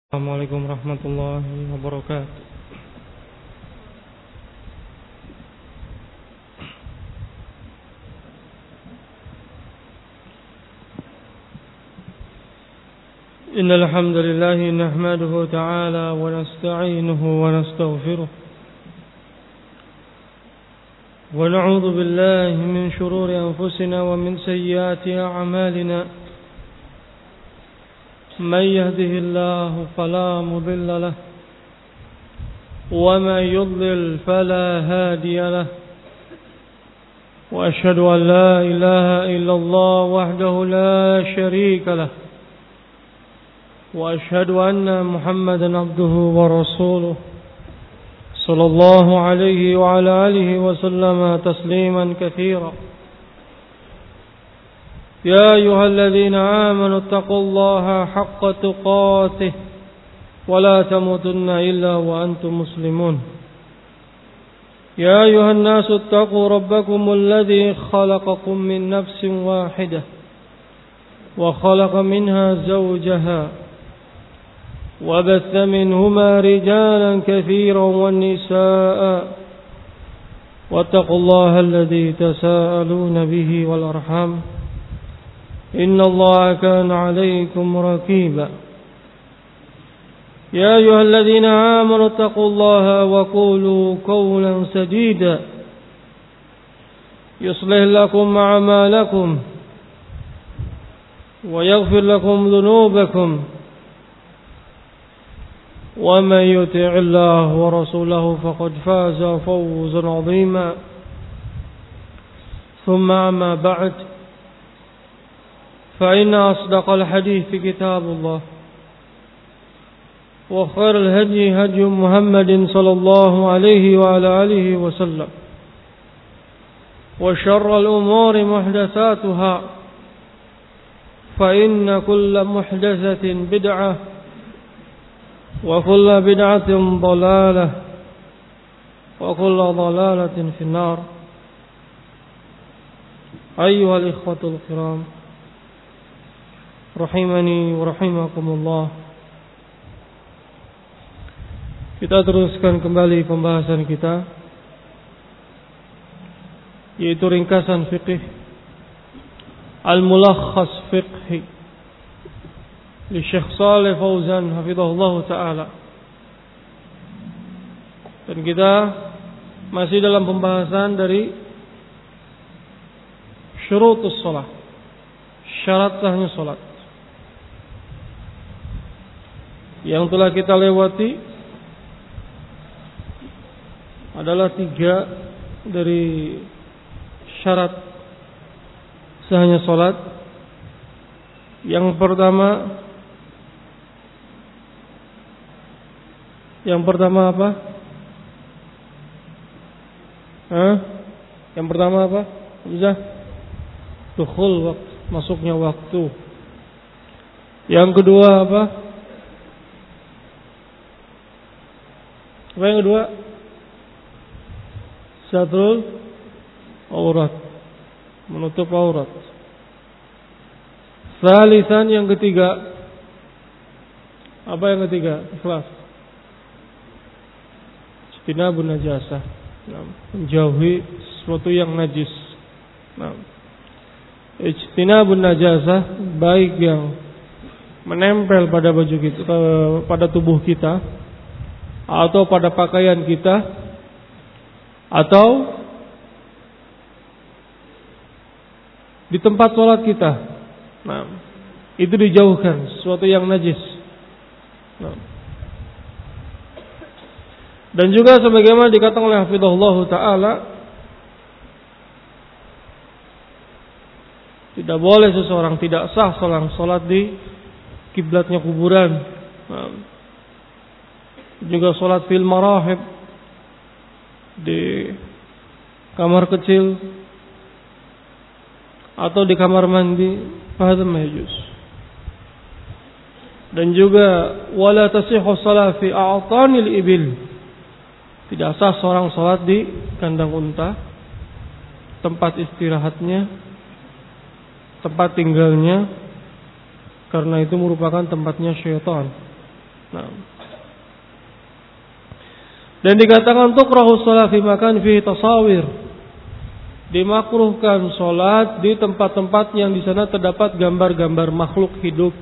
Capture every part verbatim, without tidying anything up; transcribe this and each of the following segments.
Assalamualaikum warahmatullahi wabarakatuh. Innal hamdalillah nahmaduhu ta'ala wa nasta'inuhu wa nastaghfiruh wa na'udzu billahi min shururi anfusina wa min sayyiati a'malina. من يهده الله فلا مضل له ومن يضلل فلا هادي له وأشهد أن لا إله إلا الله وحده لا شريك له وأشهد أن محمدا عبده ورسوله صلى الله عليه وعلى آله وسلم تسليما كثيرا. يا أيها الذين آمنوا اتقوا الله حق تقاته ولا تموتن إلا وأنتم مسلمون. يا أيها الناس اتقوا ربكم الذي خلقكم من نفس واحدة وخلق منها زوجها وبث منهما رجالا كثيرا والنساء واتقوا الله الذي تساءلون به والأرحام إن الله كان عليكم رقيبا. يا أيها الذين آمنوا اتقوا الله وقولوا قولا سديدا يصلح لكم أعمالكم ويغفر لكم ذنوبكم ومن يطع الله ورسوله فقد فاز فوزا عظيما. ثم أما بعد فإن أصدق الحديث كتاب الله وخير الهدي هدي محمد صلى الله عليه وعلى آله وسلم وشر الأمور محدثاتها فإن كل محدثة بدعة وكل بدعة ضلالة وكل ضلالة في النار. أيها الإخوة الكرام rahimani wa rahimakumullah. Kita teruskan kembali pembahasan kita, yaitu ringkasan fiqih Al-Mulakhas Fiqhi li Syekh Shalih Fauzan hafizahullah ta'ala. Dan kita masih dalam pembahasan dari syurutus shalah, syarat sahnya salat, yang telah kita lewati adalah tiga dari syarat sahnya salat. Yang pertama Yang pertama apa? Hah? Yang pertama apa? Bisa? Dukhul waktu, masuknya waktu. Yang kedua apa? Apa yang kedua? Satrul aurat, menutup aurat. Salisan, yang ketiga. Apa yang ketiga? Ikhlas. Ijtinabun najasah, menjauhi sesuatu yang najis. Nah, ijtinabun najasah, baik yang menempel pada baju kita, pada tubuh kita, atau pada pakaian kita, atau di tempat sholat kita. Nah, itu dijauhkan sesuatu yang najis. Nah. Dan juga sebagaimana dikatakan oleh hafizahullah ta'ala, tidak boleh seseorang, tidak sah seorang sholat di kiblatnya kuburan. Nah, juga sholat fil marahib, di kamar kecil atau di kamar mandi, hadza majuz. Dan juga wala tasihhu shalah fi a'tanil ibil, tidak sah seorang sholat di kandang unta, tempat istirahatnya, tempat tinggalnya, karena itu merupakan tempatnya syaitan. Nah. Dan dikatakan tukrahu shalah fi makan fi tasawir. Dimakruhkan salat di tempat-tempat yang di sana terdapat gambar-gambar makhluk hidup.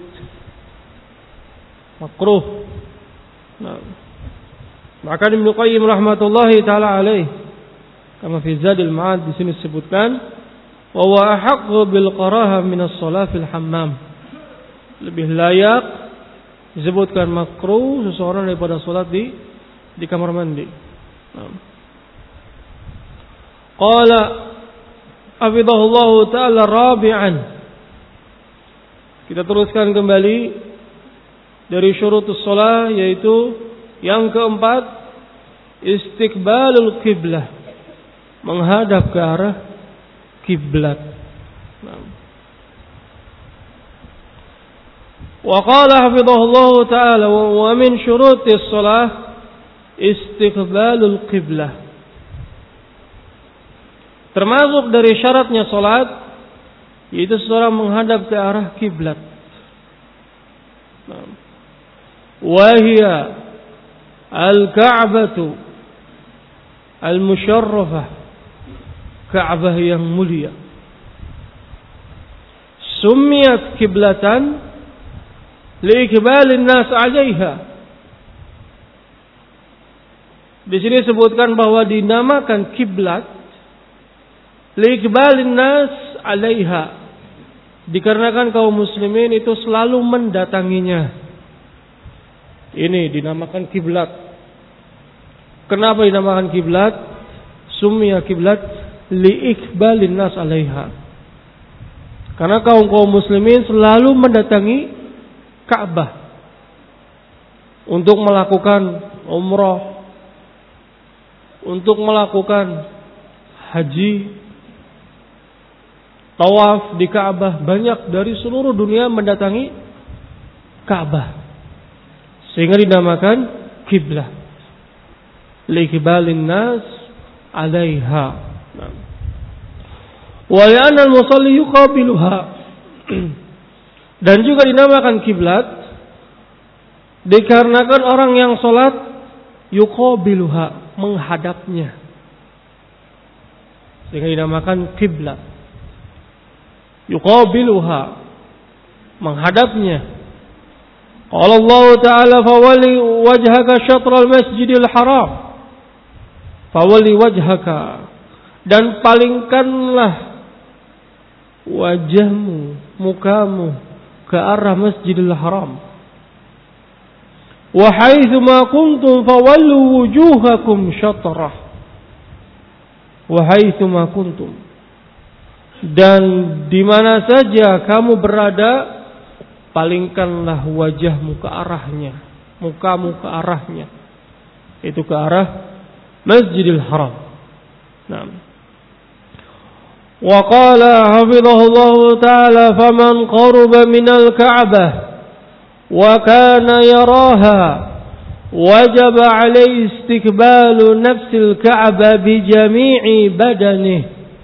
Makruh. Nah. Maka Ibnu Qayyim rahmatullahi taala alaih, kama fi Zadil Ma'ad di sini disebutkan, wa huwa ahaqqu bil qaraha min as-shalah fil hammam. Lebih layak disebutkan makruh seseorang daripada salat di di kamar mandi. Nah. Qala hafizahullahu ta'ala rabi'an. Kita teruskan kembali dari syurutus shalah, yaitu yang keempat, istiqbalul qiblah, menghadap ke arah kiblat. Nah. Wa qala hafizahullahu ta'ala wa min syurutis shalah istiqbalul qiblah. Termasuk dari syaratnya salat yaitu seorang menghadap ke arah kiblat. Wa hiya al-Ka'batu al-musharrafah, Ka'bah yang mulia. Summiyat kiblatan liikbalin nas 'alaiha. Di sini disebutkan bahwa dinamakan kiblat liikbalin nas 'alaiha, dikarenakan kaum muslimin itu selalu mendatanginya. Ini dinamakan kiblat. Kenapa dinamakan kiblat? Summiya kiblat liikbalin nas 'alaiha. Karena kaum-kaum muslimin selalu mendatangi Ka'bah untuk melakukan umrah, untuk melakukan haji, tawaf di Ka'bah. Banyak dari seluruh dunia mendatangi Ka'bah, sehingga dinamakan kiblah liqbalin nas 'alaiha. Wa li'anna al-musalli yuqabiluha. Dan juga dinamakan kiblat dikarenakan orang yang salat yuqabiluha, menghadapnya, sehingga dinamakan kiblat. Yuqabiluha, menghadapnya. Qala Allah Ta'ala fawali wajhaka syatral masjidil haram. Fawali wajhaka, dan palingkanlah wajahmu, mukamu ke arah Masjidil Haram. Wa haitsu ma kuntum fawallu wujuhakum syatrah. Wa haitsu ma kuntum, dan di mana saja kamu berada, palingkanlah wajahmu ke arahnya, mukamu ke arahnya, itu ke arah Masjidil Haram. Naam. Wa qala hafizahullahu ta'ala faman qaruba minal Ka'bah wa kana yaraha wajaba alaihi istiqbalu nafsil Ka'bah bi jami'i badanihi.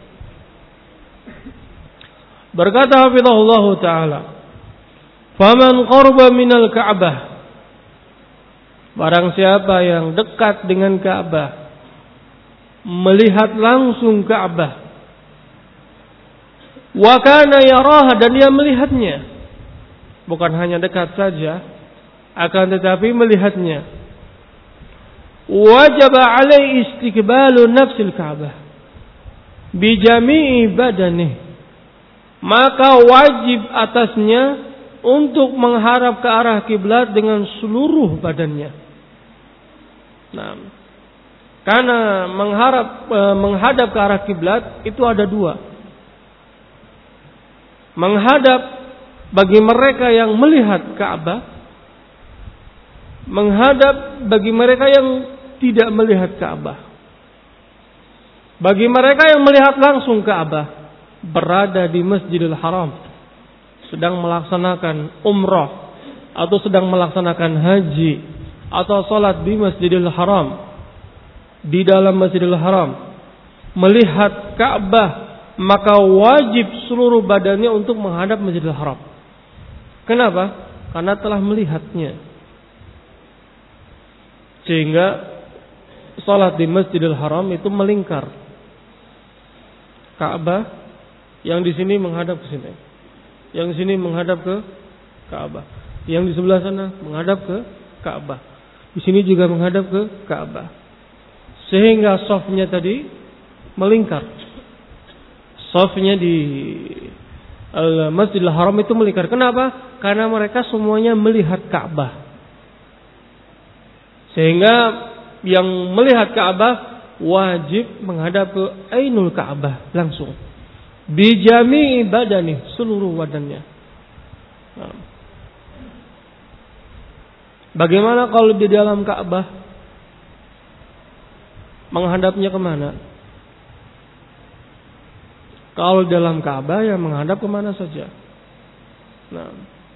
Berkata hafizahullahu ta'ala, faman qaruba minal Ka'bah, barang siapa yang dekat dengan Ka'bah, melihat langsung Ka'bah, wa kana yaraha, dan dia melihatnya, bukan hanya dekat saja, akan tetapi melihatnya, wajib alaihi istiqbalu nafsil Ka'bah bi jami'i badanihi, maka wajib atasnya untuk menghadap ke arah kiblat dengan seluruh badannya. Nah, karena mengharap eh, menghadap ke arah kiblat itu ada dua. Menghadap bagi mereka yang melihat Ka'bah, menghadap bagi mereka yang tidak melihat Ka'bah. Bagi mereka yang melihat langsung Ka'bah, berada di Masjidil Haram, sedang melaksanakan umrah atau sedang melaksanakan haji atau salat di Masjidil Haram, di dalam Masjidil Haram, melihat Ka'bah, maka wajib seluruh badannya untuk menghadap Masjidil Haram. Kenapa? Karena telah melihatnya. Sehingga salat di Masjidil Haram itu melingkar. Ka'bah yang di sini menghadap ke sini. Yang di sini menghadap ke Ka'bah. Yang di sebelah sana menghadap ke Ka'bah. Di sini juga menghadap ke Ka'bah. Sehingga shafnya tadi melingkar. Shafnya di Masjidil Haram itu melingkar. Kenapa? Karena mereka semuanya melihat Ka'bah. Sehingga yang melihat Ka'bah wajib menghadap ke Ainul Ka'bah langsung. Bijami badani, seluruh badannya. Nah. Bagaimana kalau di dalam Ka'bah? Menghadapnya kemana? Kalau dalam Ka'bah ya menghadap kemana saja. Nah,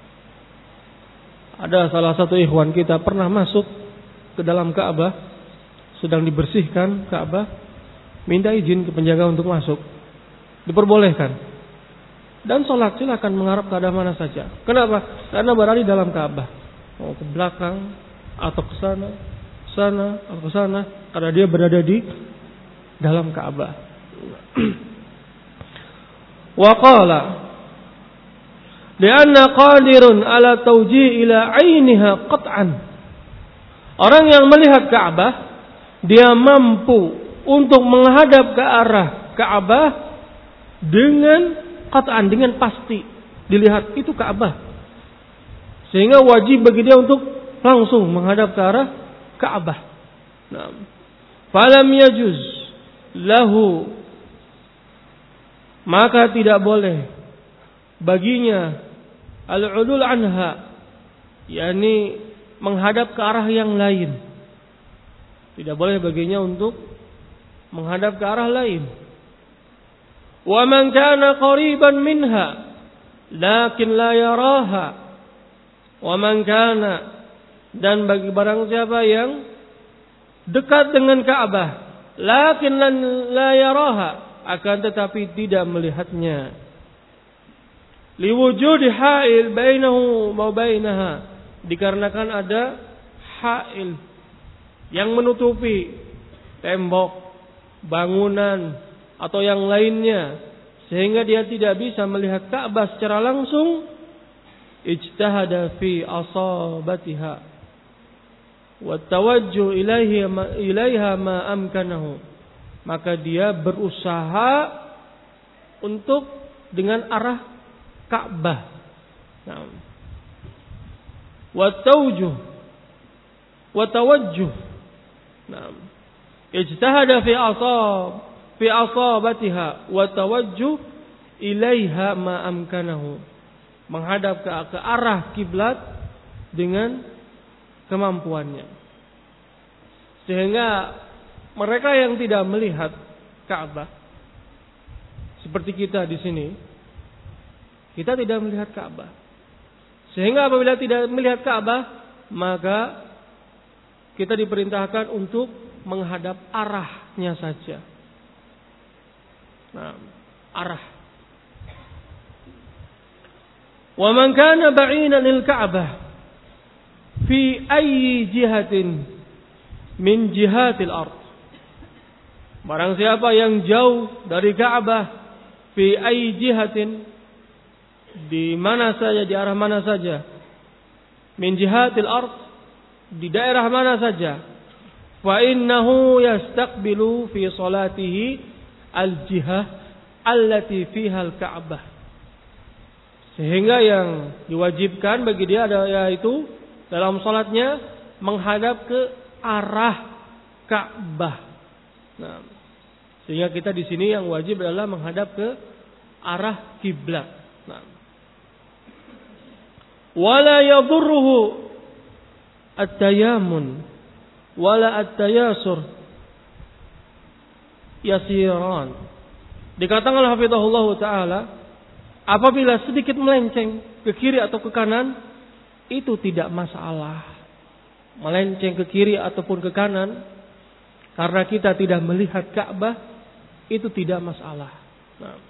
ada salah satu ikhwan kita pernah masuk ke dalam Ka'bah, sedang dibersihkan Ka'bah, minta izin ke penjaga untuk masuk, diperbolehkan. Dan sholat silakan menghadap ke arah mana saja. Kenapa? Karena berada di dalam Ka'bah, mau ke belakang atau ke sana, sana atau ke sana, karena dia berada di dalam Ka'bah. Wa qala li'anna qadirun ala tawji' ila 'ainiha qat'an. Orang yang melihat Ka'bah dia mampu untuk menghadap ke arah Ka'bah dengan qat'an, dengan pasti dilihat itu Ka'bah. Sehingga wajib bagi dia untuk langsung menghadap ke arah Ka'bah. Nah, falam yajuz lahu, maka tidak boleh baginya al-'udul anha, yakni menghadap ke arah yang lain. Tidak boleh baginya untuk menghadap ke arah lain. Wa man kana qariban minha lakin la yaraha. Wa man kana, dan bagi barang siapa yang dekat dengan Ka'bah lakin la yaraha, akan tetapi tidak melihatnya. Liwujudi ha'il bainahu wa bainaha, dikarenakan ada ha'il yang menutupi tembok, bangunan atau yang lainnya, sehingga dia tidak bisa melihat Ka'bah secara langsung. Ijtahada fi asabatiha wa tawajjuh ilaihi ilaiha ma amkanahu, maka dia berusaha untuk dengan arah Ka'bah. Nah, wa tawajjuh wa tawajjuh. Nah, ijtahada fi asab fi asabatiha wa tawajjuh ilaiha ma amkanahu, menghadap ke, ke arah kiblat dengan kemampuannya. Sehingga mereka yang tidak melihat Ka'bah, seperti kita di sini, kita tidak melihat Ka'bah. Sehingga apabila tidak melihat Ka'bah, maka kita diperintahkan untuk menghadap arahnya saja. Nah, arah. Wa man kana ba'inan lil Ka'bah fi ayyi jihatin min jihatil ard. Barang siapa yang jauh dari Ka'bah fi ayyi jihatin, di mana saja, di arah mana saja, min jihatil ard, di daerah mana saja, fa innahu yastaqbilu fi salatihi al-jihah allati fiha al-Ka'bah. Sehingga yang diwajibkan bagi dia adalah yaitu dalam salatnya menghadap ke arah Ka'bah. Nah, sehingga kita di sini yang wajib adalah menghadap ke arah kiblat. Nah, wala yadurruhu at-tayamun wala at-tayasur yasiran. Dikatakan oleh hafizahullah taala, apabila sedikit melenceng ke kiri atau ke kanan, itu tidak masalah. Melenceng ke kiri ataupun ke kanan karena kita tidak melihat Ka'bah, itu tidak masalah. Nah,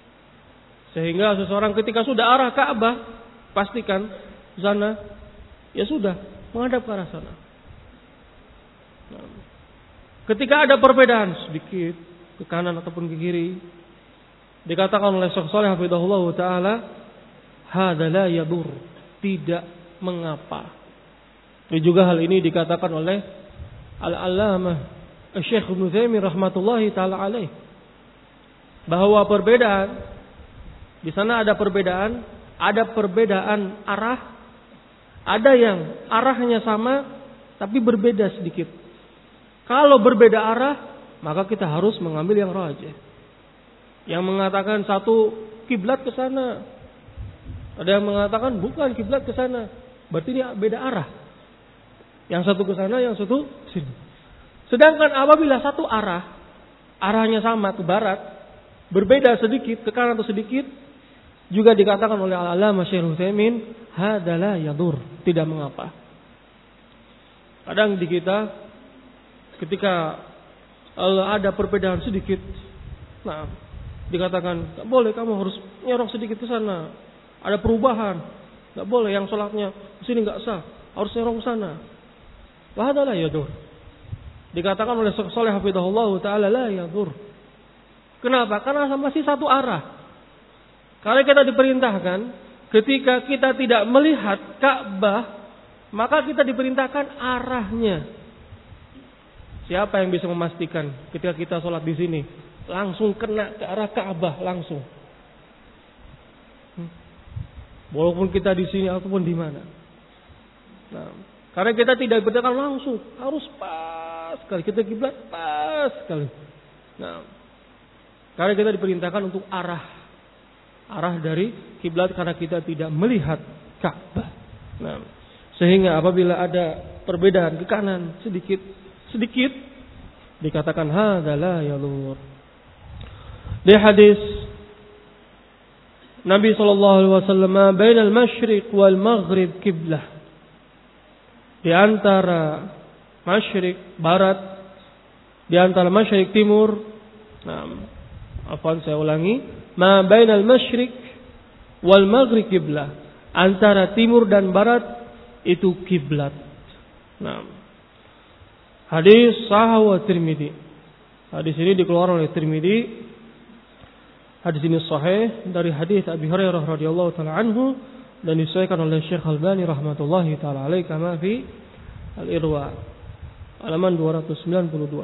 sehingga seseorang ketika sudah arah Ka'bah, pastikan sana ya sudah, menghadap ke arah sana. Nah, ketika ada perbedaan sedikit ke kanan ataupun ke kiri, dikatakan oleh Syekh Shalih hafizahullah taala, hadza la yadur, tidak mengapa. Dan juga hal ini dikatakan oleh Al-Allamah Syekh Ibnu Taimiyah rahmatullahi taala alaih, bahwa perbedaan di sana ada perbedaan, ada perbedaan arah, ada yang arahnya sama tapi berbeda sedikit. Kalau berbeda arah, maka kita harus mengambil yang rajih. Yang mengatakan satu kiblat ke sana, ada yang mengatakan bukan kiblat ke sana, berarti ini beda arah. Yang satu ke sana, yang satu sini. Sedangkan apabila satu arah, arahnya sama ke barat, berbeda sedikit ke kanan atau sedikit, juga dikatakan oleh Al-Allamah Syekh Utsaimin, hadza la yadur, tidak mengapa. Kadang di kita ketika ada perbedaan sedikit, nah dikatakan tak boleh, kamu harus nyorong sedikit ke sana. Ada perubahan, tak boleh, yang sholatnya di sini nggak sah, harus nyorong ke sana. Wa hadza la yadur. Dikatakan oleh Syekh Shalih hafizahullah taala, la yadur. Kenapa? Karena masih satu arah. Karena kita diperintahkan ketika kita tidak melihat Ka'bah, maka kita diperintahkan arahnya. Siapa yang bisa memastikan ketika kita sholat di sini langsung kena ke arah Ka'bah langsung? Hmm. Walaupun kita di sini ataupun di mana. Nah, karena kita tidak diperintahkan langsung, harus pas sekali, kita kiblat pas sekali. Nah, karena kita diperintahkan untuk arah arah dari kiblat karena kita tidak melihat Ka'bah. Nah, sehingga apabila ada perbedaan ke kanan sedikit sedikit dikatakan hadza la yalur. Di hadis Nabi sallallahu alaihi wasallam, bainal masyriq wal maghrib qiblah. Di antara masyriq barat, di antara masyriq timur. Nah, afwan saya ulangi, ma bainal masyriq wal maghrib qiblah. Antara timur dan barat itu kiblat. Nah, hadis sahih wa Tirmidzi. Hadis ini dikeluarkan oleh Tirmidzi. Hadis ini sahih dari hadis Abi Hurairah radhiyallahu taala anhu dan disahihkan oleh Syekh Albani rahmatullahi taala alaihi kama fi Al-Irwa halaman dua ratus sembilan puluh dua.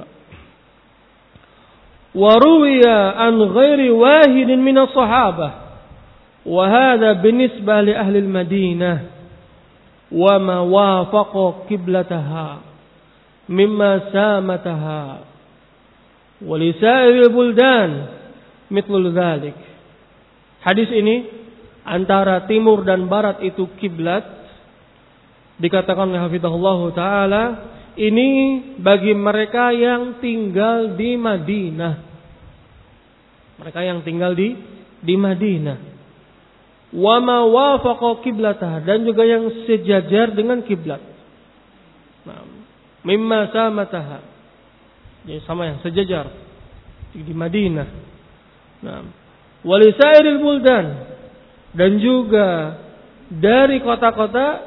Wa ruwiya an ghairi wahidin min as-sahabah wa hadha binisbah li ahli al-Madinah wa ma wafaqa qiblataha mimma samataha wa li sa'iril buldan mithlul dzalik. Hadis ini antara timur dan barat itu kiblat, dikatakan oleh hafizahullah taala, ini bagi mereka yang tinggal di Madinah. Mereka yang tinggal di di Madinah. Wa ma wafaqa qiblatah, dan juga yang sejajar dengan kiblat. Nah, mimma samataha. Jadi sama yang sejajar di Madinah. Nah, walisairil buldan, dan juga dari kota-kota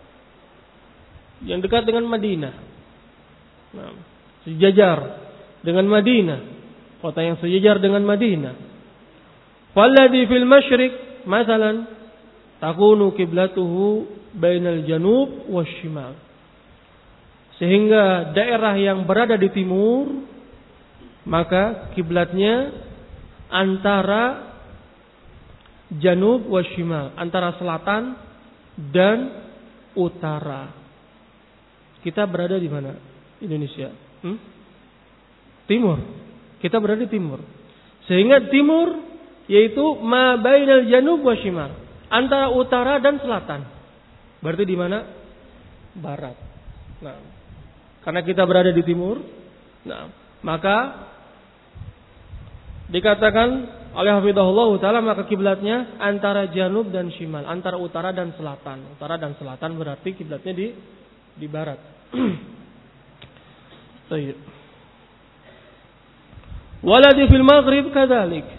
yang dekat dengan Madinah. Nah, sejajar dengan Madinah, kota yang sejajar dengan Madinah. Falladhi fil masyriq masalan takunu qiblatuhu bainal janub wasyimal. Sehingga daerah yang berada di timur, maka kiblatnya antara janub wasyimal, antara selatan dan utara. Kita berada di mana? Indonesia. Hmm? Timur. Kita berada di timur. Sehingga timur yaitu ma bainal janub wasyimal, antara utara dan selatan. Berarti di mana? Barat. Nah, karena kita berada di timur, nah, maka dikatakan oleh hafizahullah taala maka kiblatnya antara janub dan shimal, antara utara dan selatan. Utara dan selatan berarti kiblatnya di di barat. Baik. Waladi fil maghrib kadzalik.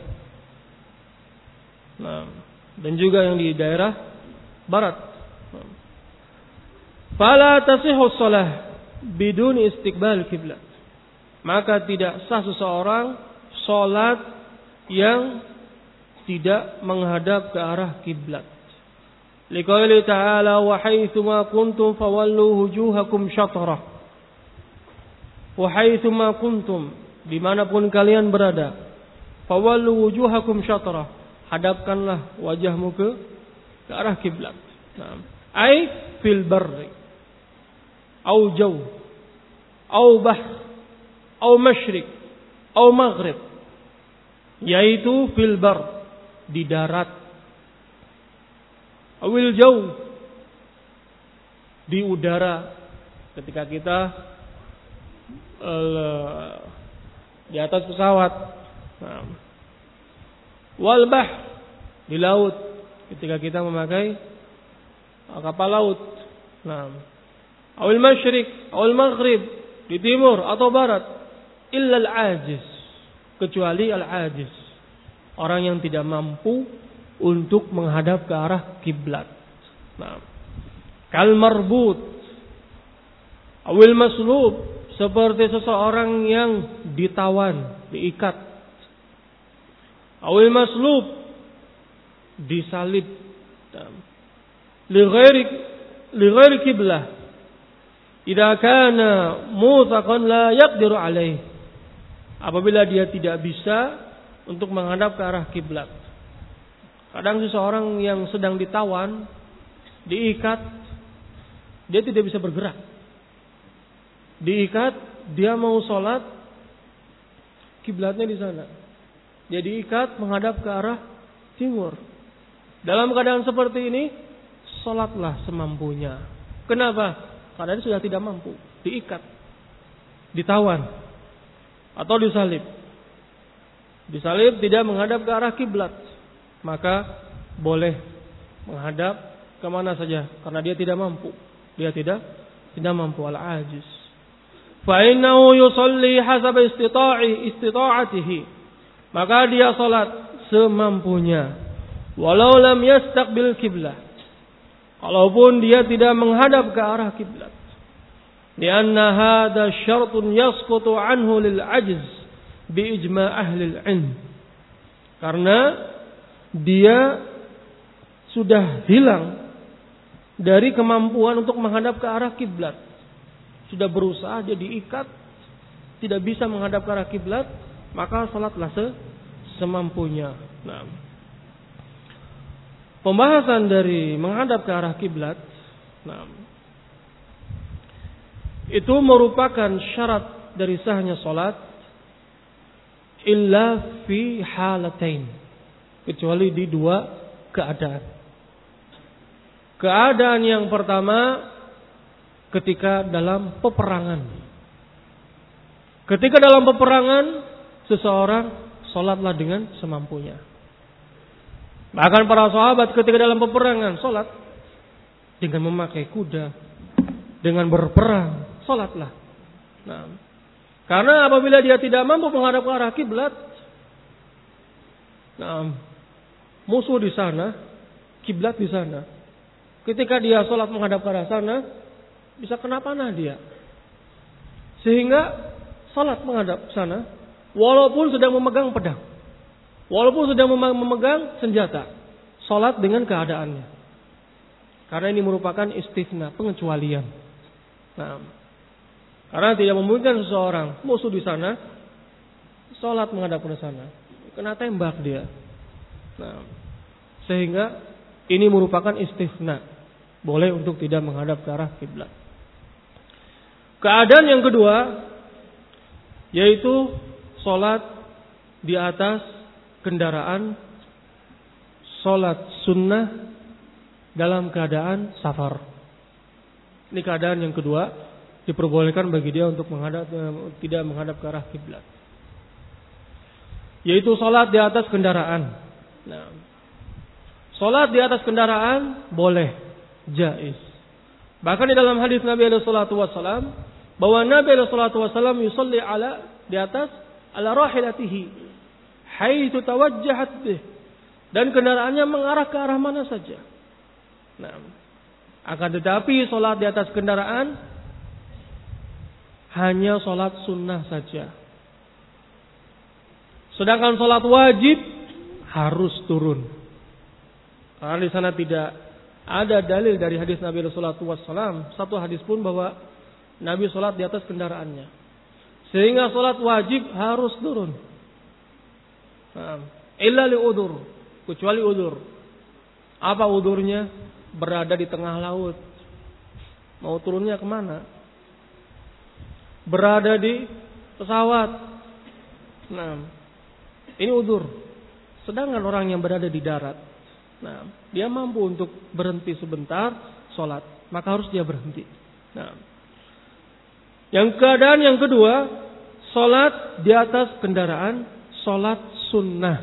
Nah, dan juga yang di daerah barat. Fala tasihhu shalah bidun istiqbal kiblat. Maka tidak sah seseorang salat yang tidak menghadap ke arah kiblat. Liqauli ta'ala wa haitsuma kuntum fawallu wujuhakum syatrah. Wa haitsuma kuntum, dimanapun kalian berada, fawallu wujuhakum syatrah, hadapkanlah wajahmu ke ke arah kiblat. Nah, ai fil barri au jaw au bahr au masyriq au maghrib, yaitu fil bar, di darat, awil jaw, di udara, ketika kita uh, di atas pesawat, nah, wal bahr, di laut, ketika kita memakai kapal laut, nah, awil masyriq awil maghrib, di timur atau barat, illa al-ajiz, kecuali al-ajiz, orang yang tidak mampu untuk menghadap ke arah kiblat. Nah, kal marbut awil maslub, seperti seseorang yang ditawan, diikat. Awil maslub, disalib. Li ghairi li ghairi kiblah. Idza kana muthaqan la yaqdiru alaih. Apabila dia tidak bisa untuk menghadap ke arah kiblat. Kadang seseorang yang sedang ditawan, diikat, dia tidak bisa bergerak. Diikat, dia mau sholat, kiblatnya di sana. Dia diikat menghadap ke arah timur. Dalam keadaan seperti ini, sholatlah semampunya. Kenapa? Karena dia sudah tidak mampu. Diikat, ditawan, atau disalib. Disalib tidak menghadap ke arah kiblat, maka boleh menghadap kemana saja, karena dia tidak mampu. Dia tidak tidak mampu, al-ajiz. Fa innahu yusalli hasab istita'i istita'atihi. Maka dia salat semampunya. Walau lam yastaqbil kiblah. Walaupun dia tidak menghadap ke arah kiblat. Lianna hadha syartun yasqutu anhu lil ajz bi ijma' ahli al-'ilm. Karena dia sudah hilang dari kemampuan untuk menghadap ke arah kiblat. Sudah berusaha, dia diikat, tidak bisa menghadap ke arah kiblat, maka salatlah semampunya. Nah, pembahasan dari menghadap ke arah kiblat, nah, itu merupakan syarat dari sahnya salat illa fi halatain, kecuali di dua keadaan. Keadaan yang pertama, ketika dalam peperangan. Ketika dalam peperangan, seseorang sholatlah dengan semampunya. Bahkan para sahabat ketika dalam peperangan sholat dengan memakai kuda, dengan berperang, sholatlah. Nah, karena apabila dia tidak mampu menghadap ke arah kiblat, nah, musuh di sana, kiblat di sana. Ketika dia sholat menghadap ke arah sana, bisa kena panah dia. Sehingga salat menghadap sana, walaupun sedang memegang pedang, walaupun sedang memegang senjata, salat dengan keadaannya. Karena ini merupakan istisna, pengecualian. Nah, karena tidak memungkinkan seseorang musuh di sana, salat menghadap ke sana, kena tembak dia. Nah, sehingga ini merupakan istisna, boleh untuk tidak menghadap ke arah kiblat. Keadaan yang kedua, yaitu sholat di atas kendaraan, sholat sunnah dalam keadaan safar. Ini keadaan yang kedua, diperbolehkan bagi dia untuk menghadap, tidak menghadap ke arah kiblat, yaitu sholat di atas kendaraan. Nah, sholat di atas kendaraan boleh, jaiz. Bahkan di dalam hadis Nabi alaihi salatu wasallam, bahwa Nabi alaihi salatu wasallam yusalli ala, di atas ala rahilatihi haitsu tawajjahat bih, dan kendaraannya mengarah ke arah mana saja. Nah, Akan tetapi sholat di atas kendaraan hanya sholat sunnah saja. Sedangkan sholat wajib harus turun. Karena di sana tidak ada dalil dari hadis Nabi Rasulullah shallallahu alaihi wasallam, satu hadis pun bahwa Nabi sholat di atas kendaraannya. Sehingga sholat wajib harus turun. Nah, illa li udur, kecuali udur. Apa udurnya? Berada di tengah laut. Mau turunnya kemana? Berada di pesawat. Nah, ini udur. Sedangkan orang yang berada di darat, nah, dia mampu untuk berhenti sebentar sholat, maka harus dia berhenti. Nah, yang keadaan yang kedua, sholat di atas kendaraan, sholat sunnah.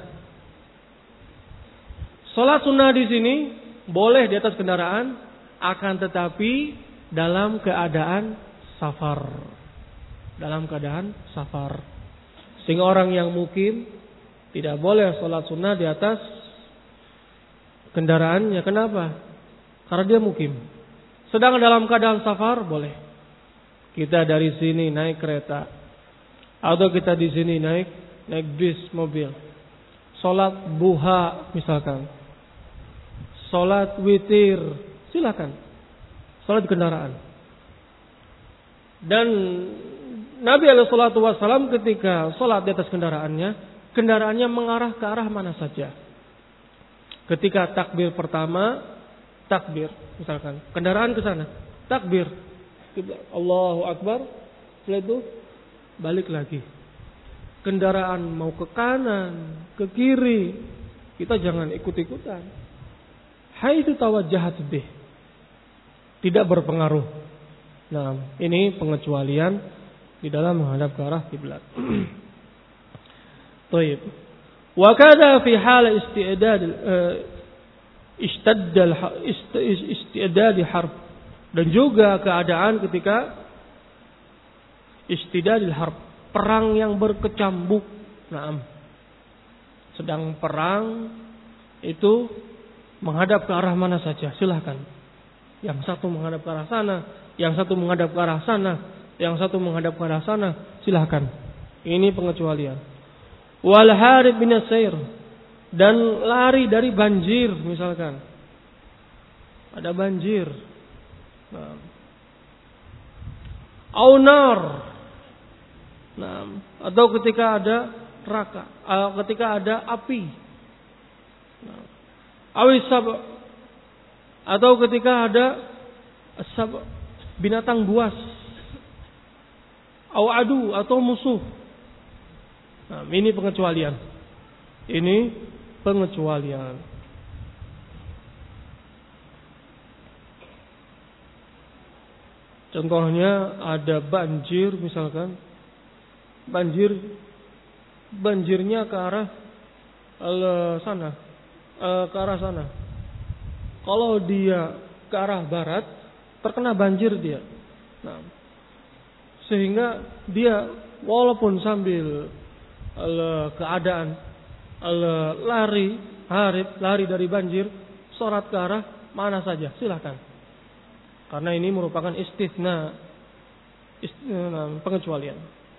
Sholat sunnah di sini boleh di atas kendaraan, akan tetapi dalam keadaan safar. Dalam keadaan safar. Sehingga orang yang mukim tidak boleh sholat sunnah di atas kendaraannya. Kenapa? Karena dia mukim. Sedangkan dalam keadaan safar boleh. Kita dari sini naik kereta, atau kita di sini naik naik bis, mobil. Sholat duha misalkan, sholat witir, silakan. Sholat di kendaraan. Dan Nabi alaihi salatu wasallam ketika sholat di atas kendaraannya, kendaraannya mengarah ke arah mana saja. Ketika takbir pertama, takbir, misalkan kendaraan ke sana, takbir, Allahu Akbar, setelah itu balik lagi. Kendaraan mau ke kanan, ke kiri, kita jangan ikut-ikutan. Haitsu tawajjahat bih, tidak berpengaruh. Nah, ini pengecualian di dalam menghadap ke arah kiblat. Baik. Wa kadza fi hal istidad istadda istidad harb, dan juga keadaan ketika istidadil harb, perang yang berkecambuk. Naam. Sedang perang itu menghadap ke arah mana saja, silahkan. Yang satu menghadap ke arah sana, yang satu menghadap ke arah sana, yang satu menghadap ke arah sana, silahkan. Ini pengecualian. Wal harib bin asair, dan lari dari banjir misalkan. Ada banjir. Nah. Aunar. Nah, atau ketika ada neraka, uh, ketika ada api. Nah. Awisab, atau ketika ada asab, binatang buas. Au adu, atau musuh. Nah, ini pengecualian. Ini pengecualian. Contohnya ada banjir misalkan. Banjir banjirnya ke arah sana, ke arah sana. Kalau dia ke arah barat, terkena banjir dia. Nah, sehingga dia walaupun sambil keadaan lari, harib, lari dari banjir, sholat ke arah mana saja, silakan. Karena ini merupakan istitsna, istitsna, pengecualian.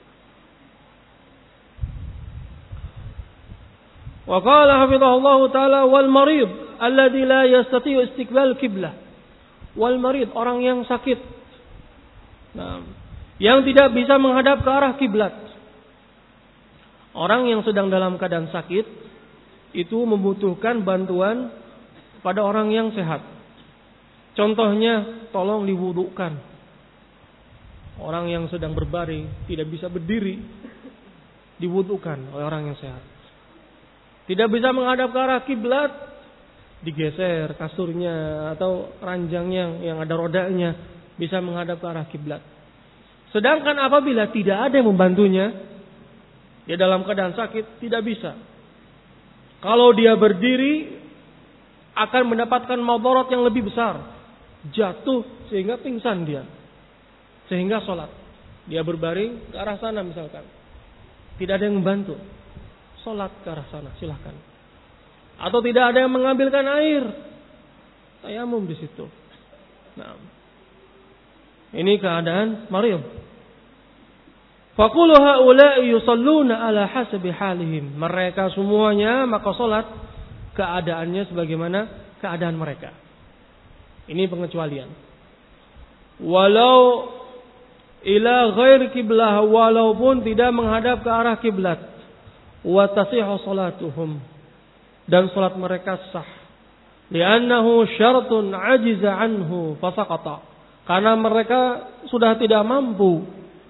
Wa qala hafizahullahu taala wal marid alladhi la yastati'u istiqbal qiblah. Wal marid, orang yang sakit. Nah, yang tidak bisa menghadap ke arah kiblat. Orang yang sedang dalam keadaan sakit itu membutuhkan bantuan pada orang yang sehat. Contohnya, tolong diwudukan. Orang yang sedang berbaring tidak bisa berdiri, diwudukan oleh orang yang sehat. Tidak bisa menghadap ke arah kiblat, digeser kasurnya atau ranjangnya yang ada rodanya bisa menghadap ke arah kiblat. Sedangkan apabila tidak ada yang membantunya, dia dalam keadaan sakit, tidak bisa. Kalau dia berdiri, akan mendapatkan madarat yang lebih besar. Jatuh sehingga pingsan dia. Sehingga sholat. Dia berbaring ke arah sana misalkan. Tidak ada yang membantu. Sholat ke arah sana, silahkan. Atau tidak ada yang mengambilkan air. Tayamum di situ. Nah, ini keadaan marid. Faqulu haula'i yusalluna ala hasabi halihim. Mereka semuanya maka salat keadaannya sebagaimana keadaan mereka. Ini pengecualian. Walau ila ghair kiblah, walaupun tidak menghadap ke arah kiblat. Wa tasihhu salatuhum, dan salat mereka sah. Li'annahu syartun ajiza anhu fasaqata. Karena mereka sudah tidak mampu,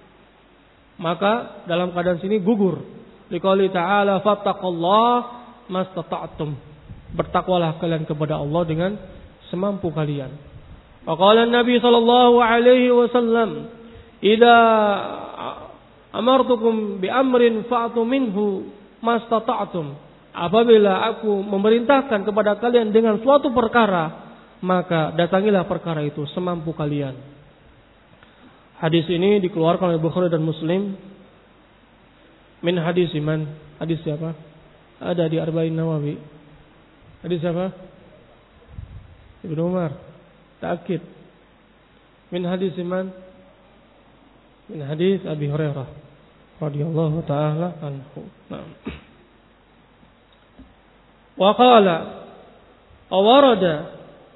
maka dalam keadaan sini gugur. Liqouli ta'ala fattaqullah mastata'tum. Bertakwalah kalian kepada Allah dengan semampu kalian. Wa qala Nabi sallallahu alaihi wasallam, "Idza amartukum bi amrin fa'tu minhu mastata'tum." Apabila aku memerintahkan kepada kalian dengan suatu perkara, maka datangilah perkara itu semampu kalian. Hadis ini dikeluarkan oleh Bukhari dan Muslim. Min hadis iman. Hadis siapa? Ada di Arba'in Nawawi. Hadis siapa? Ibnu Umar. Ta'kid. Min hadis iman. Min hadis Abi Hurairah radhiyallahu taala anhu. Nah. Wa qala awarada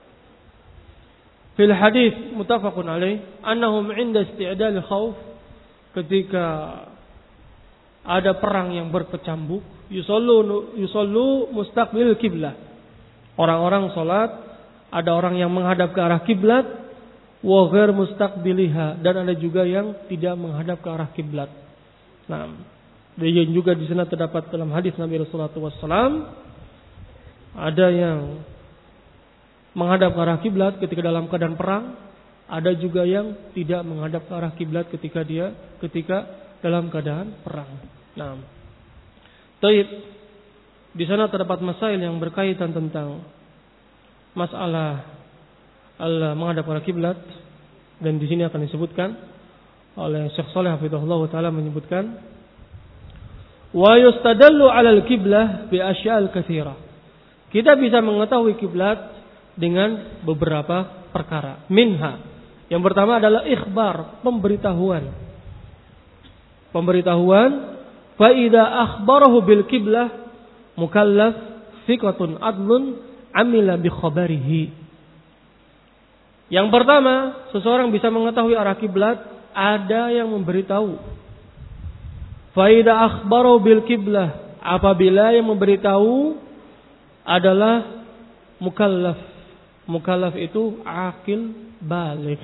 fil hadis muttafaqun alaih annahum 'inda isti'dal khauf, ketika ada perang yang berkecambuk, yusallu yusallu mustaqbil kiblah. Orang-orang salat, ada orang yang menghadap ke arah kiblat, wa ghair mustaqbiliha, dan ada juga yang tidak menghadap ke arah kiblat. Nah, dan juga di sana terdapat dalam hadis Nabi Rasulullah sallallahu alaihi wasallam, ada yang menghadap ke arah kiblat ketika dalam keadaan perang, ada juga yang tidak menghadap ke arah kiblat ketika dia ketika dalam keadaan perang. Nah, taib, di sana terdapat masail yang berkaitan tentang masalah Allah menghadap ke arah kiblat, dan di sini akan disebutkan oleh Syekh Shalih hafizahullah taala, menyebutkan wa yustadallu 'alal kiblah bi asya'al katsira. Kita bisa mengetahui kiblat dengan beberapa perkara. Minha, yang pertama adalah ikhbar, pemberitahuan. Pemberitahuan, fa idza akhbarahu bil kiblah mukallaf thiqatun adlun amila bi khabarihi. Yang pertama, seseorang bisa mengetahui arah kiblat, ada yang memberitahu. Fa idza akhbarahu bil kiblah, apabila yang memberitahu adalah mukallaf. Mukallaf itu akil baligh.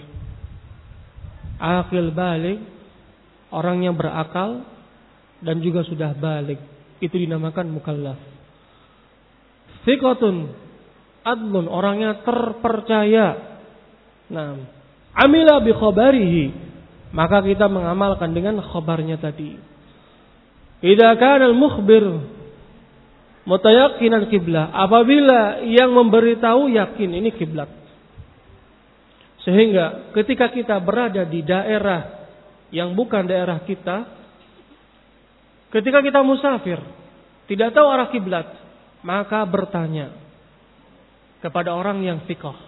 Akil baligh, orang yang berakal dan juga sudah baligh, itu dinamakan mukallaf. Thiqatun adlun, orangnya terpercaya. Nah, amila bi khabarihi, maka kita mengamalkan dengan khabarnya tadi. Idza kana al-mukhbir mutayaqinan kiblah, apabila yang memberitahu yakin ini kiblat. Sehingga ketika kita berada di daerah yang bukan daerah kita, ketika kita musafir, tidak tahu arah kiblat, maka bertanya kepada orang yang fiqh.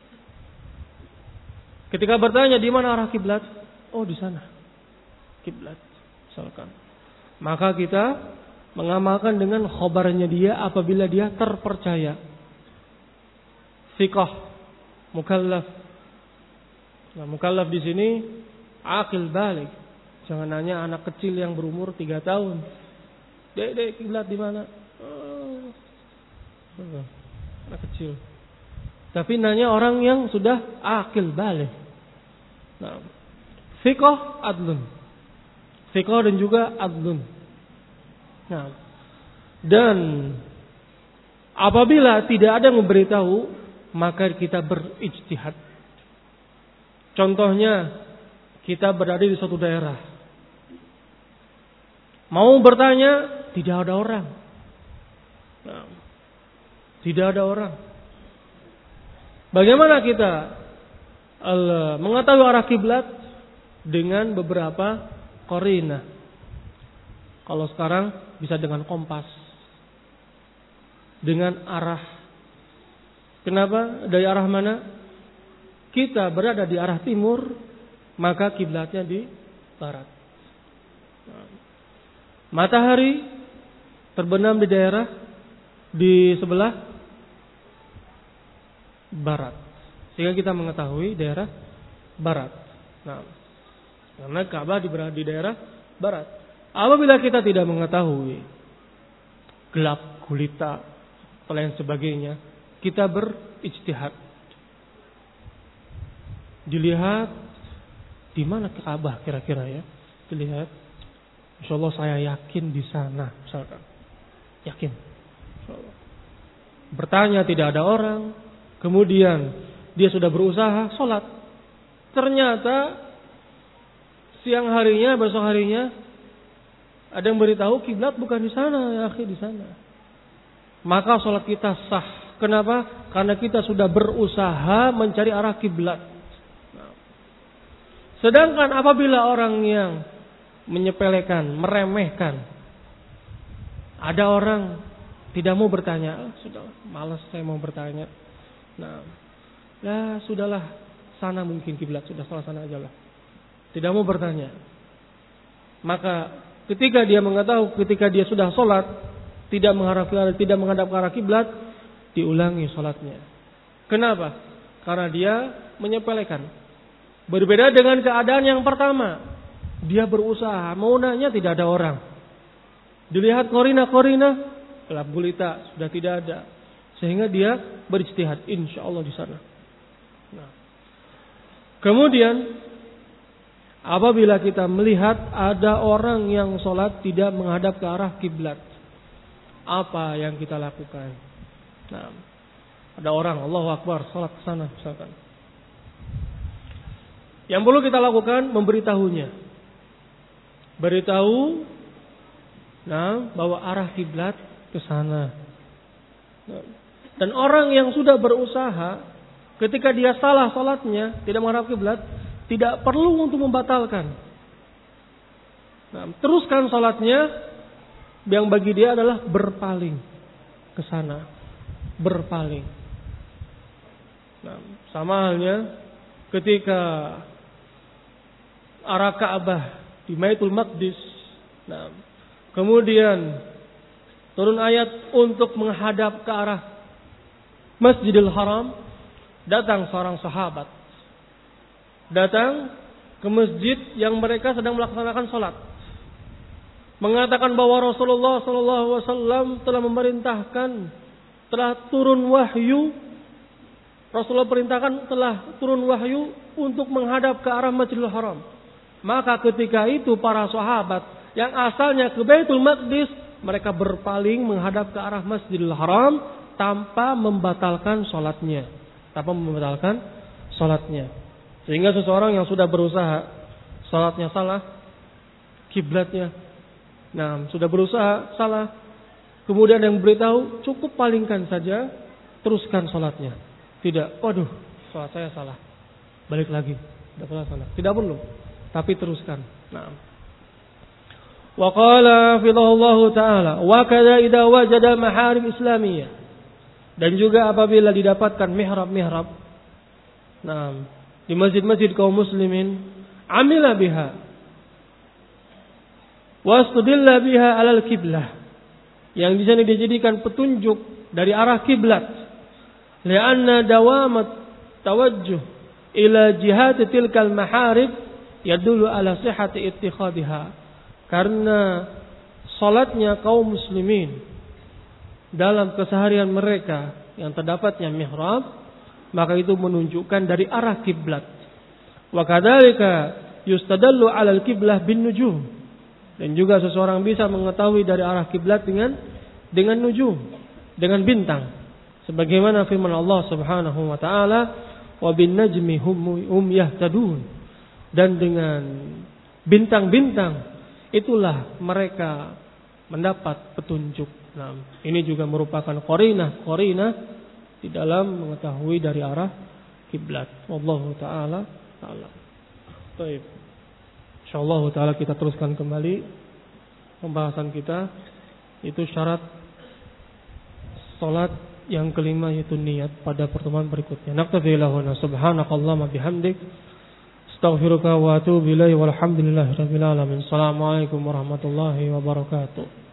Ketika bertanya di mana arah kiblat, oh di sana kiblat, misalkan, maka kita mengamalkan dengan khobarnya dia apabila dia terpercaya. Fiqh, mukallaf. Nah, mukallaf di sini akil baligh. Jangan nanya anak kecil yang berumur tiga tahun. Dek, dek, kiblat di mana? Oh, anak kecil. Tapi nanya orang yang sudah akil baligh. Nah, fiqh adlun. Fiqh dan juga adlun. Nah, dan apabila tidak ada yang memberitahu, maka kita berijtihad. Contohnya, kita berada di suatu daerah, mau bertanya, tidak ada orang. Nah, tidak ada orang. Bagaimana kita Allah, mengetahui arah kiblat? Dengan beberapa qarinah. Kalau sekarang bisa dengan kompas, dengan arah. Kenapa? Dari arah mana? kita berada di arah timur, maka kiblatnya di barat. Matahari terbenam di daerah di sebelah barat, sehingga kita mengetahui daerah barat. Nah, karena Ka'bah berada di daerah barat. Apabila kita tidak mengetahui, gelap gulita atau lain sebagainya, kita berijtihad. Dilihat di mana Ka'bah kira-kira ya. Dilihat, insyaallah saya yakin di sana, misalkan. Yakin. Insyaallah. Bertanya tidak ada orang, kemudian dia sudah berusaha sholat. Ternyata siang harinya, besok harinya ada yang beritahu kiblat bukan di sana, ya akhi, di sana. Maka sholat kita sah. Kenapa? Karena kita sudah berusaha mencari arah kiblat. Nah. Sedangkan apabila orang yang menyepelekan, meremehkan, ada orang tidak mau bertanya, ah, sudah malas saya mau bertanya. Nah, ya sudahlah, sana mungkin kiblat, sudah salah sana aja lah. Tidak mau bertanya. Maka ketika dia mengetahui, ketika dia sudah sholat, tidak menghadap tidak menghadap ke arah kiblat, diulangi sholatnya. Kenapa? Karena dia menyepelekan. Berbeda dengan keadaan yang pertama, dia berusaha, mau nanya tidak ada orang. Dilihat korina-korina, gelap gulita, sudah tidak ada. Sehingga dia berijtihad, insya Allah di sana. Nah. Kemudian apabila kita melihat ada orang yang sholat tidak menghadap ke arah kiblat, apa yang kita lakukan? Nah, ada orang Allahu Akbar sholat ke sana misalkan. Yang perlu kita lakukan memberitahunya, beritahu, nah, bahwa arah kiblat ke sana. Nah, dan orang yang sudah berusaha, ketika dia salah sholatnya, tidak menghadap kiblat, tidak perlu untuk membatalkan. Nah, teruskan sholatnya, yang bagi dia adalah berpaling ke sana, berpaling. Nah, sama halnya ketika arah Ka'bah di Baitul Maqdis, nah, kemudian turun ayat untuk menghadap ke arah Masjidil Haram, datang seorang sahabat, datang ke masjid yang mereka sedang melaksanakan sholat, mengatakan bahwa Rasulullah Sallallahu Alaihi Wasallam telah memerintahkan, telah turun wahyu, Rasulullah perintahkan telah turun wahyu untuk menghadap ke arah Masjidil Haram. Maka ketika itu para sahabat yang asalnya ke Baitul Maqdis, mereka berpaling menghadap ke arah Masjidil Haram tanpa membatalkan sholatnya, tanpa membatalkan sholatnya. Sehingga seseorang yang sudah berusaha, sholatnya salah, kiblatnya, nah sudah berusaha salah, kemudian yang beritahu cukup palingkan saja, teruskan sholatnya. Tidak, waduh, sholat saya salah, balik lagi, tidak salah salah, tidak perlu, tapi teruskan. Nah. Wa qala fillallahu ta'ala wa kadza idza wajada maharim islamiyah, dan juga apabila didapatkan mihrab-mihrab, nah, di masjid-masjid kaum muslimin, amila biha wastudilla biha alal kiblah, yang di sana dijadikan petunjuk dari arah kiblat, lianna dawamat tawajjuh ila jihad tilkal maharib yadullu ala sihhati ittikhadha, karena salatnya kaum muslimin dalam keseharian mereka yang terdapatnya mihrab, maka itu menunjukkan dari arah kiblat. Wa kadzalika yustadallu 'alal kiblah bin nujum, dan juga seseorang bisa mengetahui dari arah kiblat dengan dengan nujum, dengan bintang, sebagaimana firman Allah Subhanahu wa taala, wa bin najmi hum yahtadun, dan dengan bintang-bintang itulah mereka mendapat petunjuk. Nah, ini juga merupakan qarinah, qarinah di dalam mengetahui dari arah kiblat. Wallahu taala taala. Baik. Insyaallah taala kita teruskan kembali pembahasan kita, itu syarat salat yang kelima yaitu niat pada pertemuan berikutnya. Naktafi lahuna subhanakallahumma bihamdik astaghfiruka wa atubu ilaik walhamdulillahirabbil alamin. Assalamualaikum warahmatullahi wabarakatuh.